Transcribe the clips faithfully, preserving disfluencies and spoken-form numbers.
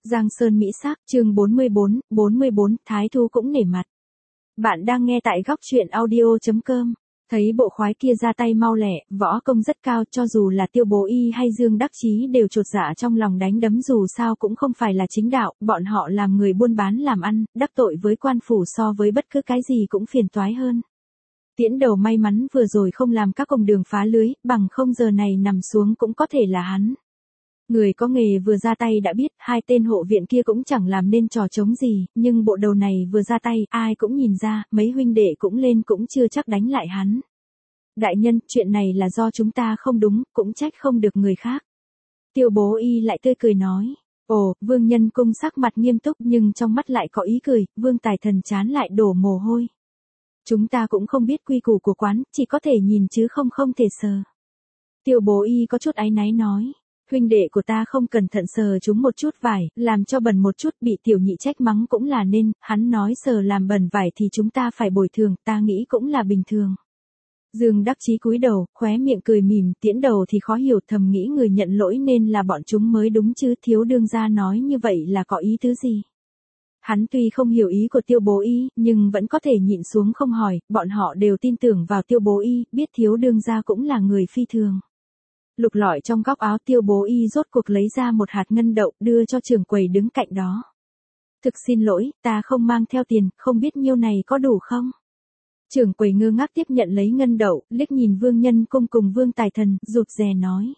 Giang Sơn Mỹ Sắc, chương bốn mươi bốn, bốn mươi bốn, Thái Thú cũng nể mặt. Bạn đang nghe tại góc truyện audio chấm com. Thấy bộ khoái kia ra tay mau lẹ, võ công rất cao, cho dù là Tiêu Bố Y hay Dương Đắc Chí đều chột dạ trong lòng đánh đấm, dù sao cũng không phải là chính đạo, bọn họ làm người buôn bán làm ăn, đắc tội với quan phủ so với bất cứ cái gì cũng phiền toái hơn. Tiễn Đầu may mắn vừa rồi không làm các công đường phá lưới, bằng không giờ này nằm xuống cũng có thể là hắn. Người có nghề vừa ra tay đã biết, hai tên hộ viện kia cũng chẳng làm nên trò trống gì, nhưng bộ đầu này vừa ra tay, ai cũng nhìn ra, mấy huynh đệ cũng lên cũng chưa chắc đánh lại hắn. Đại nhân, chuyện này là do chúng ta không đúng, cũng trách không được người khác. Tiêu Bố Y lại tươi cười nói. Ồ, Vương Nhân Cung sắc mặt nghiêm túc nhưng trong mắt lại có ý cười, Vương Tài Thần chán lại đổ mồ hôi. Chúng ta cũng không biết quy củ của quán, chỉ có thể nhìn chứ không không thể sờ. Tiêu Bố Y có chút áy náy nói. Huynh đệ của ta không cẩn thận sờ chúng một chút vải, làm cho bẩn một chút, bị tiểu nhị trách mắng cũng là nên, hắn nói sờ làm bẩn vải thì chúng ta phải bồi thường, ta nghĩ cũng là bình thường. Dương Đắc Chí cúi đầu, khóe miệng cười mỉm, Tiễn Đầu thì khó hiểu, thầm nghĩ người nhận lỗi nên là bọn chúng mới đúng chứ, thiếu đương gia nói như vậy là có ý tứ gì. Hắn tuy không hiểu ý của Tiêu Bố Y, nhưng vẫn có thể nhịn xuống không hỏi, bọn họ đều tin tưởng vào Tiêu Bố Y, biết thiếu đương gia cũng là người phi thường. Lục lọi trong góc áo Tiêu Bố Y rốt cuộc lấy ra một hạt ngân đậu, đưa cho trưởng quầy đứng cạnh đó. Thực xin lỗi, ta không mang theo tiền, không biết nhiêu này có đủ không? Trưởng quầy ngơ ngác tiếp nhận lấy ngân đậu, liếc nhìn Vương Nhân Cung cùng Vương Tài Thần, rụt rè nói.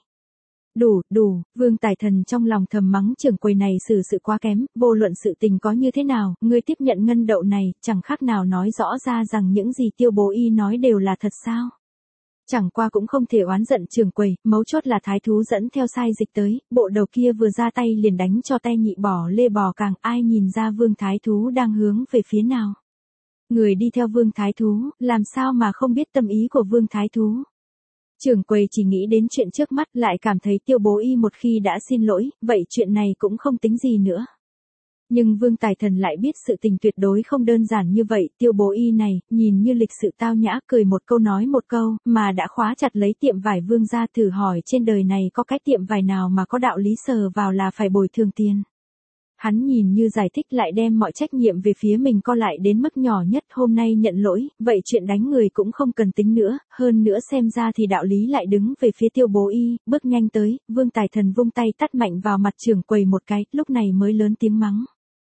Đủ, đủ, Vương Tài Thần trong lòng thầm mắng trưởng quầy này xử sự quá kém, vô luận sự tình có như thế nào, ngươi tiếp nhận ngân đậu này, chẳng khác nào nói rõ ra rằng những gì Tiêu Bố Y nói đều là thật sao? Chẳng qua cũng không thể oán giận trưởng quầy, mấu chốt là Thái Thú dẫn theo sai dịch tới, bộ đầu kia vừa ra tay liền đánh cho tay nhị bỏ lê bò càng, ai nhìn ra Vương Thái Thú đang hướng về phía nào. Người đi theo Vương Thái Thú, làm sao mà không biết tâm ý của Vương Thái Thú. Trưởng quầy chỉ nghĩ đến chuyện trước mắt, lại cảm thấy Tiêu Bố Y một khi đã xin lỗi, vậy chuyện này cũng không tính gì nữa. Nhưng Vương Tài Thần lại biết sự tình tuyệt đối không đơn giản như vậy, Tiêu Bố Y này, nhìn như lịch sự tao nhã, cười một câu nói một câu, mà đã khóa chặt lấy tiệm vải Vương gia, thử hỏi trên đời này có cái tiệm vải nào mà có đạo lý sờ vào là phải bồi thường tiền. Hắn nhìn như giải thích lại đem mọi trách nhiệm về phía mình co lại đến mức nhỏ nhất, hôm nay nhận lỗi, vậy chuyện đánh người cũng không cần tính nữa, hơn nữa xem ra thì đạo lý lại đứng về phía Tiêu Bố Y, bước nhanh tới, Vương Tài Thần vung tay tát mạnh vào mặt trưởng quầy một cái, lúc này mới lớn tiếng mắng.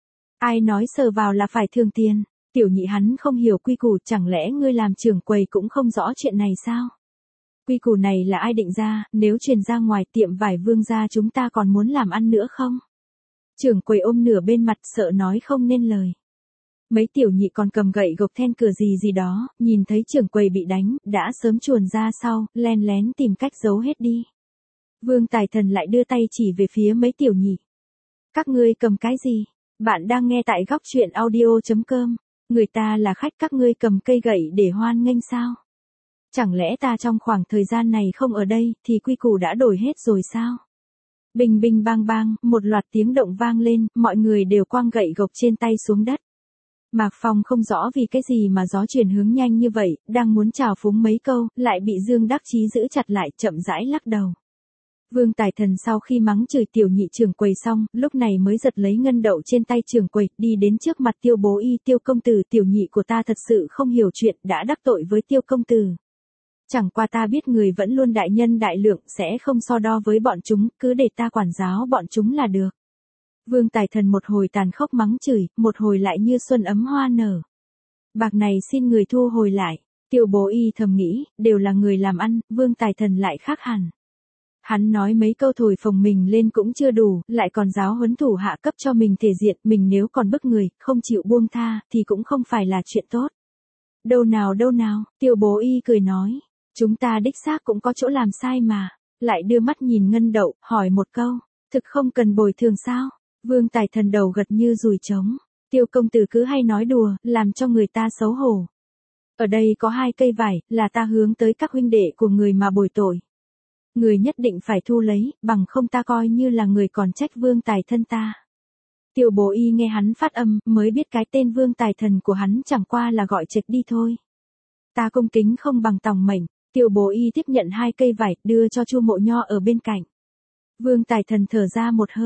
Ai nói sờ vào là phải thương tiền, tiểu nhị hắn không hiểu quy củ, chẳng lẽ ngươi làm trưởng quầy cũng không rõ chuyện này sao? Quy củ này là ai định ra, nếu truyền ra ngoài tiệm vải Vương gia chúng ta còn muốn làm ăn nữa không? Trưởng quầy ôm nửa bên mặt sợ nói không nên lời. Mấy tiểu nhị còn cầm gậy gộc then cửa gì gì đó, nhìn thấy trưởng quầy bị đánh, đã sớm chuồn ra sau, len lén tìm cách giấu hết đi. Vương Tài Thần lại đưa tay chỉ về phía mấy tiểu nhị. Các ngươi cầm cái gì? Bạn đang nghe tại góc truyện audio chấm com. Người ta là khách, các ngươi cầm cây gậy để hoan nghênh sao? Chẳng lẽ ta trong khoảng thời gian này không ở đây, thì quy củ đã đổi hết rồi sao? Bình bình bang bang, một loạt tiếng động vang lên, mọi người đều quăng gậy gộc trên tay xuống đất. Mạc Phong không rõ vì cái gì mà gió chuyển hướng nhanh như vậy, đang muốn chào phúng mấy câu, lại bị Dương Đắc Chí giữ chặt lại, chậm rãi lắc đầu. Vương Tài Thần sau khi mắng chửi tiểu nhị trưởng quầy xong, lúc này mới giật lấy ngân đậu trên tay trưởng quầy, đi đến trước mặt Tiêu Bố Y. Tiêu công tử, tiểu nhị của ta thật sự không hiểu chuyện, đã đắc tội với Tiêu công tử. Chẳng qua ta biết người vẫn luôn đại nhân đại lượng, sẽ không so đo với bọn chúng, cứ để ta quản giáo bọn chúng là được. Vương Tài Thần một hồi tàn khốc mắng chửi, một hồi lại như xuân ấm hoa nở. Bạc này xin người thu hồi lại. Tiêu Bố Y thầm nghĩ, đều là người làm ăn, Vương Tài Thần lại khác hẳn. Hắn nói mấy câu thổi phồng mình lên cũng chưa đủ, lại còn giáo huấn thủ hạ cấp cho mình thể diện, mình nếu còn bức người, không chịu buông tha, thì cũng không phải là chuyện tốt. Đâu nào đâu nào, Tiêu Bố Y cười nói. Chúng ta đích xác cũng có chỗ làm sai mà, lại đưa mắt nhìn ngân đậu, hỏi một câu, thực không cần bồi thường sao? Vương Tài Thần đầu gật như dùi trống, Tiêu công tử cứ hay nói đùa, làm cho người ta xấu hổ. Ở đây có hai cây vải, là ta hướng tới các huynh đệ của người mà bồi tội. Người nhất định phải thu lấy, bằng không ta coi như là người còn trách Vương Tài thân ta. Tiêu Bố Y nghe hắn phát âm, mới biết cái tên Vương Tài Thần của hắn chẳng qua là gọi trịch đi thôi. Ta cung kính không bằng tòng mệnh. Tiêu Bố Y tiếp nhận hai cây vải, đưa cho Chu Mộ Nho ở bên cạnh. Vương Tài Thần thở ra một hơi,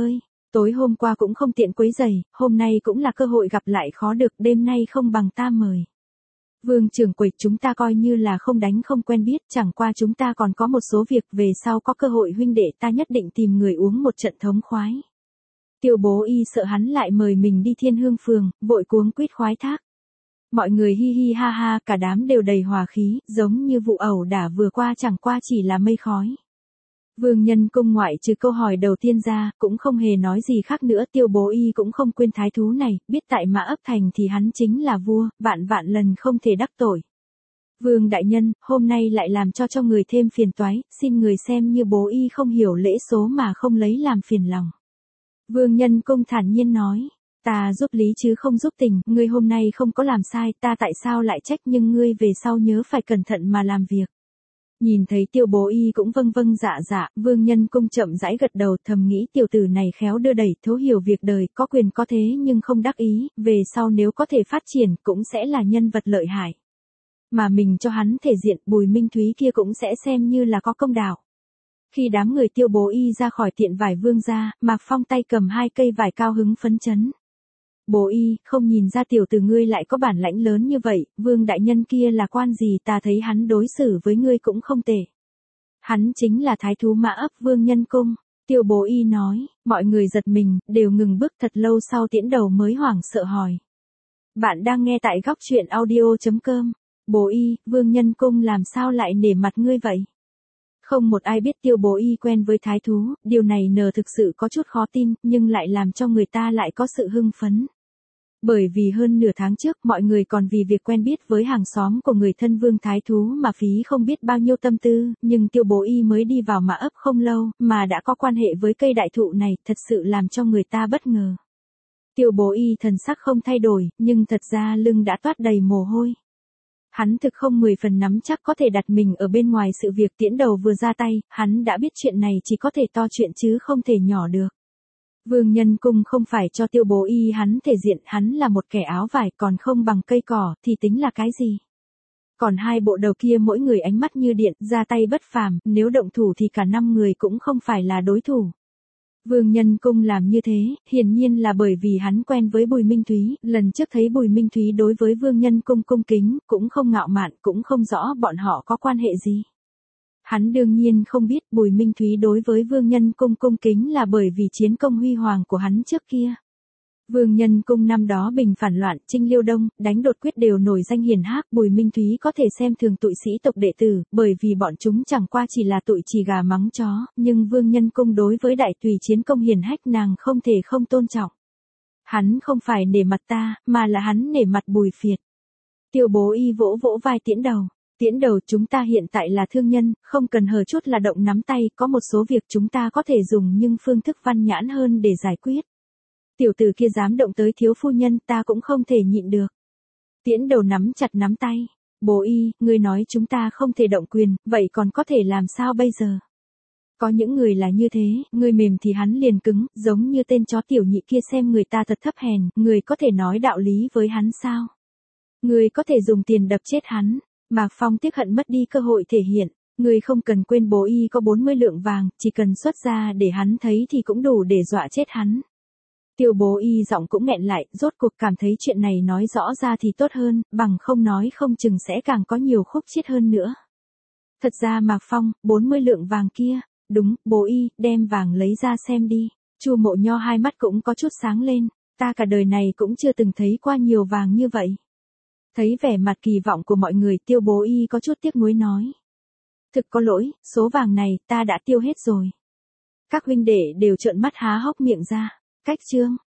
Tối hôm qua cũng không tiện quấy rầy, hôm nay cũng là cơ hội gặp lại khó được, đêm nay không bằng ta mời. Vương trưởng quầy, chúng ta coi như là không đánh không quen biết, chẳng qua chúng ta còn có một số việc, về sau có cơ hội huynh đệ ta nhất định tìm người uống một trận thống khoái. Tiêu Bố Y sợ hắn lại mời mình đi Thiên Hương Phường, vội cuống quýt khoái thác. Mọi người hi hi ha ha, cả đám đều đầy hòa khí, giống như vụ ẩu đả vừa qua chẳng qua chỉ là mây khói. Vương Nhân Cung ngoại trừ câu hỏi đầu tiên ra, cũng không hề nói gì khác nữa. Tiêu Bố Y cũng không quên thái thú này, biết tại Mã Ấp Thành thì hắn chính là vua, vạn vạn lần không thể đắc tội. Vương đại nhân, hôm nay lại làm cho cho người thêm phiền toái, xin người xem như Bố Y không hiểu lễ số mà không lấy làm phiền lòng. Vương Nhân Cung thản nhiên nói, ta giúp lý chứ không giúp tình, ngươi hôm nay không có làm sai, ta tại sao lại trách, nhưng ngươi về sau nhớ phải cẩn thận mà làm việc. Nhìn thấy Tiêu Bố Y cũng vâng vâng dạ dạ, Vương Nhân Cung chậm rãi gật đầu, thầm nghĩ tiểu tử này khéo đưa đẩy, thấu hiểu việc đời, có quyền có thế nhưng không đắc ý, về sau nếu có thể phát triển cũng sẽ là nhân vật lợi hại. Mà mình cho hắn thể diện, Bùi Minh Thúy kia cũng sẽ xem như là có công đạo. Khi đám người Tiêu Bố Y ra khỏi tiện vải Vương gia, Mạc Phong tay cầm hai cây vải cao hứng phấn chấn. Bố Y, không nhìn ra tiểu tử ngươi lại có bản lãnh lớn như vậy, Vương đại nhân kia là quan gì, ta thấy hắn đối xử với ngươi cũng không tệ. Hắn chính là thái thú Mã Ấp Vương Nhân Cung. Tiêu Bố Y nói, mọi người giật mình, đều ngừng bước, thật lâu sau Tiễn Đầu mới hoảng sợ hỏi. Bạn đang nghe tại góc truyện audio chấm com. Bố Y, Vương Nhân Cung làm sao lại nể mặt ngươi vậy? Không một ai biết Tiêu Bố Y quen với thái thú, điều này nờ thực sự có chút khó tin, nhưng lại làm cho người ta lại có sự hưng phấn. Bởi vì hơn nửa tháng trước mọi người còn vì việc quen biết với hàng xóm của người thân Vương Thái Thú mà phí không biết bao nhiêu tâm tư, nhưng Tiêu Bố Y mới đi vào Mã Ấp không lâu, mà đã có quan hệ với cây đại thụ này, thật sự làm cho người ta bất ngờ. Tiêu Bố Y thần sắc không thay đổi, nhưng thật ra lưng đã toát đầy mồ hôi. Hắn thực không mười phần nắm chắc có thể đặt mình ở bên ngoài sự việc. Tiễn Đầu vừa ra tay, hắn đã biết chuyện này chỉ có thể to chuyện chứ không thể nhỏ được. Vương Nhân Cung không phải cho Tiêu Bố Y hắn thể diện, hắn là một kẻ áo vải, còn không bằng cây cỏ, thì tính là cái gì? Còn hai bộ đầu kia mỗi người ánh mắt như điện, ra tay bất phàm, nếu động thủ thì cả năm người cũng không phải là đối thủ. Vương Nhân Cung làm như thế, hiển nhiên là bởi vì hắn quen với Bùi Minh Thúy, lần trước thấy Bùi Minh Thúy đối với Vương Nhân Cung cung kính, cũng không ngạo mạn, cũng không rõ bọn họ có quan hệ gì. Hắn đương nhiên không biết Bùi Minh Thúy đối với Vương Nhân Cung cung kính là bởi vì chiến công huy hoàng của hắn trước kia. Vương Nhân Cung năm đó bình phản loạn, chinh Liêu Đông, đánh đột quyết đều nổi danh hiển hách, Bùi Minh Thúy có thể xem thường tụi sĩ tộc đệ tử, bởi vì bọn chúng chẳng qua chỉ là tụi chì gà mắng chó, nhưng Vương Nhân Cung đối với đại tùy chiến công hiển hách nàng không thể không tôn trọng. Hắn không phải nể mặt ta, mà là hắn nể mặt Bùi Phiệt. Tiêu Bố Y vỗ vỗ vai Tiễn Đầu. Tiễn Đầu, chúng ta hiện tại là thương nhân, không cần hờ chút là động nắm tay, có một số việc chúng ta có thể dùng nhưng phương thức văn nhãn hơn để giải quyết. Tiểu tử kia dám động tới thiếu phu nhân, ta cũng không thể nhịn được. Tiễn Đầu nắm chặt nắm tay. Bố Y, ngươi nói chúng ta không thể động quyền, vậy còn có thể làm sao bây giờ? Có những người là như thế, người mềm thì hắn liền cứng, giống như tên chó tiểu nhị kia xem người ta thật thấp hèn, người có thể nói đạo lý với hắn sao? Người có thể dùng tiền đập chết hắn. Mạc Phong tiếc hận mất đi cơ hội thể hiện, người không cần quên Bố Y có bốn mươi lượng vàng, chỉ cần xuất ra để hắn thấy thì cũng đủ để dọa chết hắn. Tiêu Bố Y giọng cũng nghẹn lại, rốt cuộc cảm thấy chuyện này nói rõ ra thì tốt hơn, bằng không nói không chừng sẽ càng có nhiều khúc chiết hơn nữa. Thật ra Mạc Phong, bốn mươi lượng vàng kia, đúng, Bố Y, đem vàng lấy ra xem đi. Chu Mộ Nho hai mắt cũng có chút sáng lên, ta cả đời này cũng chưa từng thấy qua nhiều vàng như vậy. Thấy vẻ mặt kỳ vọng của mọi người, Tiêu Bố Y có chút tiếc nuối nói. Thực có lỗi, số vàng này ta đã tiêu hết rồi. Các huynh đệ đều trợn mắt há hốc miệng ra. Cách chương